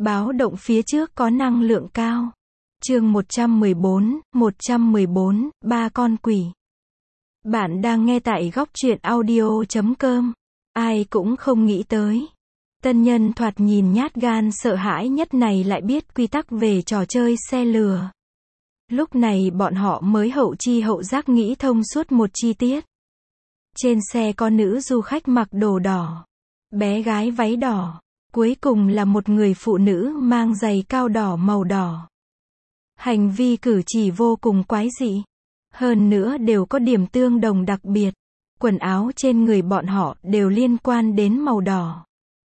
Báo động phía trước có năng lượng cao. Chương 114, ba con quỷ. Bạn đang nghe tại góc truyện audio.com. Ai cũng không nghĩ tới. Tân nhân thoạt nhìn nhát gan sợ hãi nhất này lại biết quy tắc về trò chơi xe lừa. Lúc này bọn họ mới hậu chi hậu giác nghĩ thông suốt một chi tiết. Trên xe có nữ du khách mặc đồ đỏ. Bé gái váy đỏ. Cuối cùng là một người phụ nữ mang giày cao đỏ màu đỏ. Hành vi cử chỉ vô cùng quái dị. Hơn nữa đều có điểm tương đồng đặc biệt. Quần áo trên người bọn họ đều liên quan đến màu đỏ.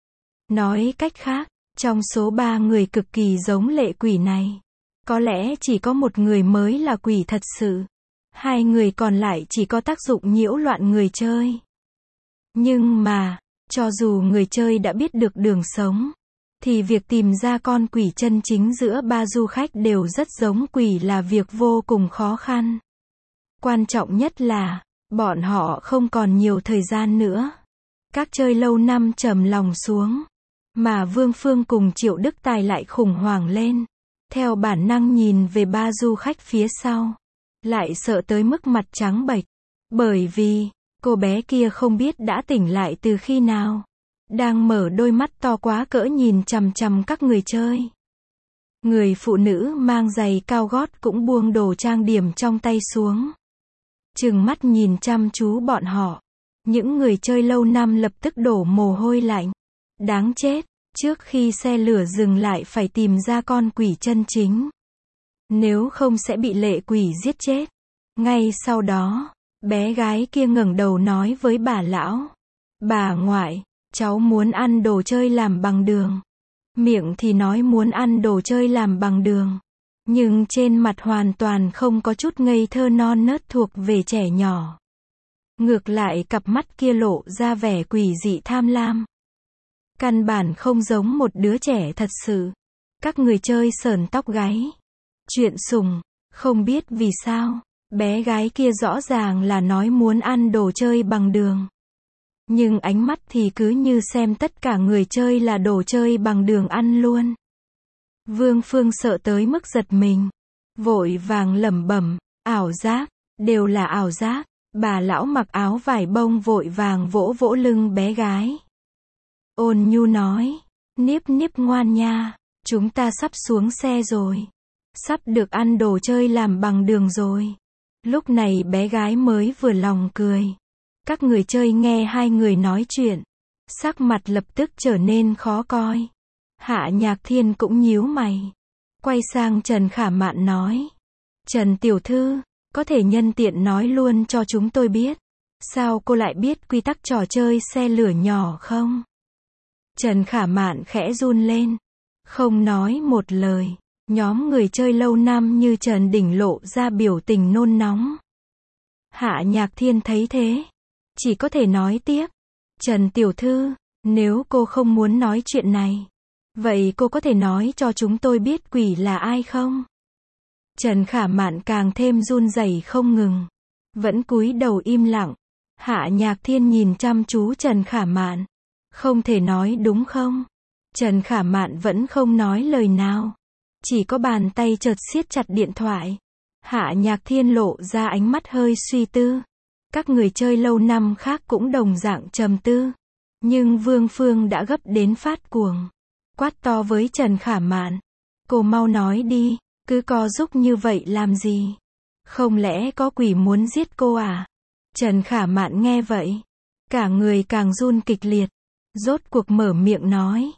Nói cách khác, trong số 3 người cực kỳ giống lệ quỷ này, có lẽ chỉ có một người mới là quỷ thật sự. 2 người còn lại chỉ có tác dụng nhiễu loạn người chơi. Nhưng mà, cho dù người chơi đã biết được đường sống, thì việc tìm ra con quỷ chân chính giữa 3 du khách đều rất giống quỷ là việc vô cùng khó khăn. Quan trọng nhất là, bọn họ không còn nhiều thời gian nữa. Các chơi lâu năm trầm lòng xuống. Mà Vương Phương cùng Triệu Đức Tài lại khủng hoảng lên. Theo bản năng nhìn về 3 du khách phía sau. Lại sợ tới mức mặt trắng bệch. Bởi vì, cô bé kia không biết đã tỉnh lại từ khi nào. Đang mở đôi mắt to quá cỡ nhìn chằm chằm các người chơi. Người phụ nữ mang giày cao gót cũng buông đồ trang điểm trong tay xuống. Trừng mắt nhìn chăm chú bọn họ. Những người chơi lâu năm lập tức đổ mồ hôi lạnh. Đáng chết, trước khi xe lửa dừng lại phải tìm ra con quỷ chân chính. Nếu không sẽ bị lệ quỷ giết chết. Ngay sau đó, bé gái kia ngẩng đầu nói với bà lão. Bà ngoại, cháu muốn ăn đồ chơi làm bằng đường. Miệng thì nói muốn ăn đồ chơi làm bằng đường. Nhưng trên mặt hoàn toàn không có chút ngây thơ non nớt thuộc về trẻ nhỏ. Ngược lại cặp mắt kia lộ ra vẻ quỷ dị tham lam. Căn bản không giống một đứa trẻ thật sự. Các người chơi sởn tóc gáy. Chuyện sùng, không biết vì sao, bé gái kia rõ ràng là nói muốn ăn đồ chơi bằng đường. Nhưng ánh mắt thì cứ như xem tất cả người chơi là đồ chơi bằng đường ăn luôn. Vương Phương sợ tới mức giật mình. Vội vàng lẩm bẩm, ảo giác, đều là ảo giác. Bà lão mặc áo vải bông vội vàng vỗ vỗ lưng bé gái. Ôn nhu nói, Niếp Niếp ngoan nha, chúng ta sắp xuống xe rồi. Sắp được ăn đồ chơi làm bằng đường rồi. Lúc này bé gái mới vừa lòng cười. Các người chơi nghe 2 người nói chuyện. Sắc mặt lập tức trở nên khó coi. Hạ Nhạc Thiên cũng nhíu mày. Quay sang Trần Khả Mạn nói. Trần tiểu thư, có thể nhân tiện nói luôn cho chúng tôi biết. Sao cô lại biết quy tắc trò chơi xe lửa nhỏ không? Trần Khả Mạn khẽ run lên. Không nói một lời. Nhóm người chơi lâu năm như Trần Đỉnh lộ ra biểu tình nôn nóng. Hạ Nhạc Thiên thấy thế. Chỉ có thể nói tiếp. Trần tiểu thư, nếu cô không muốn nói chuyện này, vậy cô có thể nói cho chúng tôi biết quỷ là ai không? Trần Khả Mạn càng thêm run rẩy không ngừng. Vẫn cúi đầu im lặng. Hạ Nhạc Thiên nhìn chăm chú Trần Khả Mạn. Không thể nói đúng không? Trần Khả Mạn vẫn không nói lời nào. Chỉ có bàn tay chợt siết chặt điện thoại. Hạ Nhạc Thiên lộ ra ánh mắt hơi suy tư. Các người chơi lâu năm khác cũng đồng dạng trầm tư. Nhưng Vương Phương đã gấp đến phát cuồng. Quát to với Trần Khả Mạn. Cô mau nói đi, cứ co giúp như vậy làm gì? Không lẽ có quỷ muốn giết cô à? Trần Khả Mạn nghe vậy. Cả người càng run kịch liệt. Rốt cuộc mở miệng nói.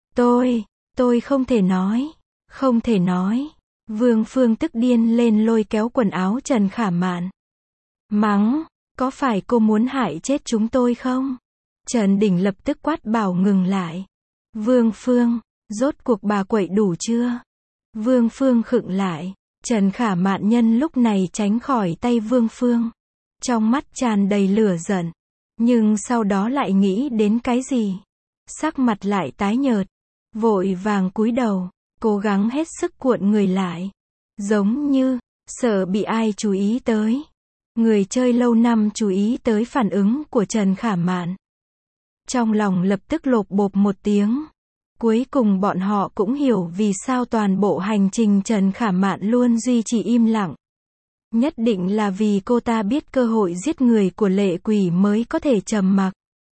Tôi không thể nói. Không thể nói. Vương Phương tức điên lên lôi kéo quần áo Trần Khả Mạn. Mắng, có phải cô muốn hại chết chúng tôi không? Trần Đỉnh lập tức quát bảo ngừng lại. Vương Phương, rốt cuộc bà quậy đủ chưa? Vương Phương khựng lại. Trần Khả Mạn nhân lúc này tránh khỏi tay Vương Phương. Trong mắt tràn đầy lửa giận. Nhưng sau đó lại nghĩ đến cái gì? Sắc mặt lại tái nhợt. Vội vàng cúi đầu. Cố gắng hết sức cuộn người lại. Giống như, sợ bị ai chú ý tới. Người chơi lâu năm chú ý tới phản ứng của Trần Khả Mạn. Trong lòng lập tức lộp bộp một tiếng. Cuối cùng bọn họ cũng hiểu vì sao toàn bộ hành trình Trần Khả Mạn luôn duy trì im lặng. Nhất định là vì cô ta biết cơ hội giết người của lệ quỷ mới có thể trầm mặc.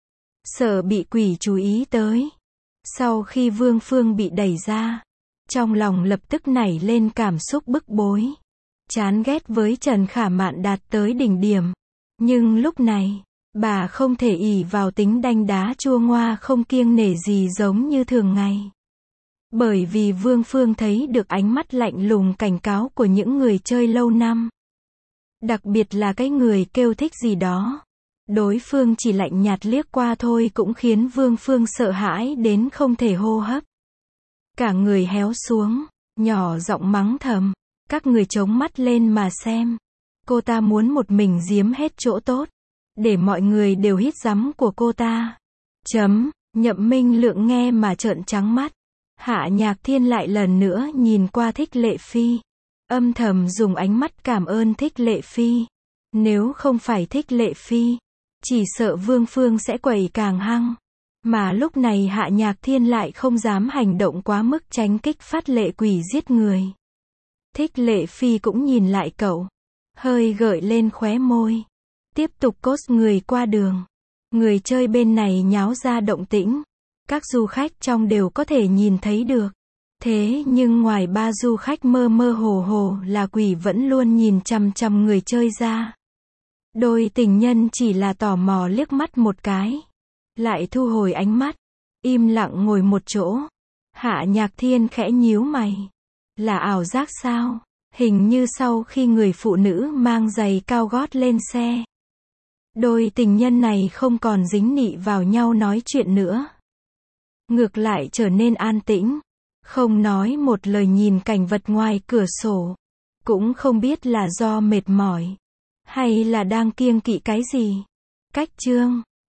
Sợ bị quỷ chú ý tới. Sau khi Vương Phương bị đẩy ra, trong lòng lập tức nảy lên cảm xúc bức bối. Chán ghét với Trần Khả Mạn đạt tới đỉnh điểm. Nhưng lúc này, bà không thể ỷ vào tính đanh đá chua ngoa không kiêng nể gì giống như thường ngày. Bởi vì Vương Phương thấy được ánh mắt lạnh lùng cảnh cáo của những người chơi lâu năm. Đặc biệt là cái người kêu thích gì đó. Đối phương chỉ lạnh nhạt liếc qua thôi cũng khiến Vương Phương sợ hãi đến không thể hô hấp. Cả người héo xuống, nhỏ giọng mắng thầm. Các người chống mắt lên mà xem. Cô ta muốn một mình giếm hết chỗ tốt. Để mọi người đều hít dắm của cô ta. Nhậm Minh Lượng nghe mà trợn trắng mắt. Hạ Nhạc Thiên lại lần nữa nhìn qua Thích Lệ Phi. Âm thầm dùng ánh mắt cảm ơn Thích Lệ Phi. Nếu không phải Thích Lệ Phi, chỉ sợ Vương Phương sẽ quẩy càng hăng. Mà lúc này Hạ Nhạc Thiên lại không dám hành động quá mức tránh kích phát lệ quỷ giết người. Thích Lệ Phi cũng nhìn lại cậu. Hơi gợi lên khóe môi. Tiếp tục coach người qua đường. Người chơi bên này nháo ra động tĩnh. Các du khách trong đều có thể nhìn thấy được. Thế nhưng ngoài ba du khách mơ mơ hồ hồ là quỷ vẫn luôn nhìn chằm chằm người chơi ra. Đôi tình nhân chỉ là tò mò liếc mắt một cái. Lại thu hồi ánh mắt. Im lặng ngồi một chỗ. Hạ Nhạc Thiên khẽ nhíu mày. Là ảo giác sao? Hình như sau khi người phụ nữ mang giày cao gót lên xe. Đôi tình nhân này không còn dính nị vào nhau nói chuyện nữa. Ngược lại trở nên an tĩnh. Không nói một lời nhìn cảnh vật ngoài cửa sổ. Cũng không biết là do mệt mỏi. Hay là đang kiêng kỵ cái gì. Cách chương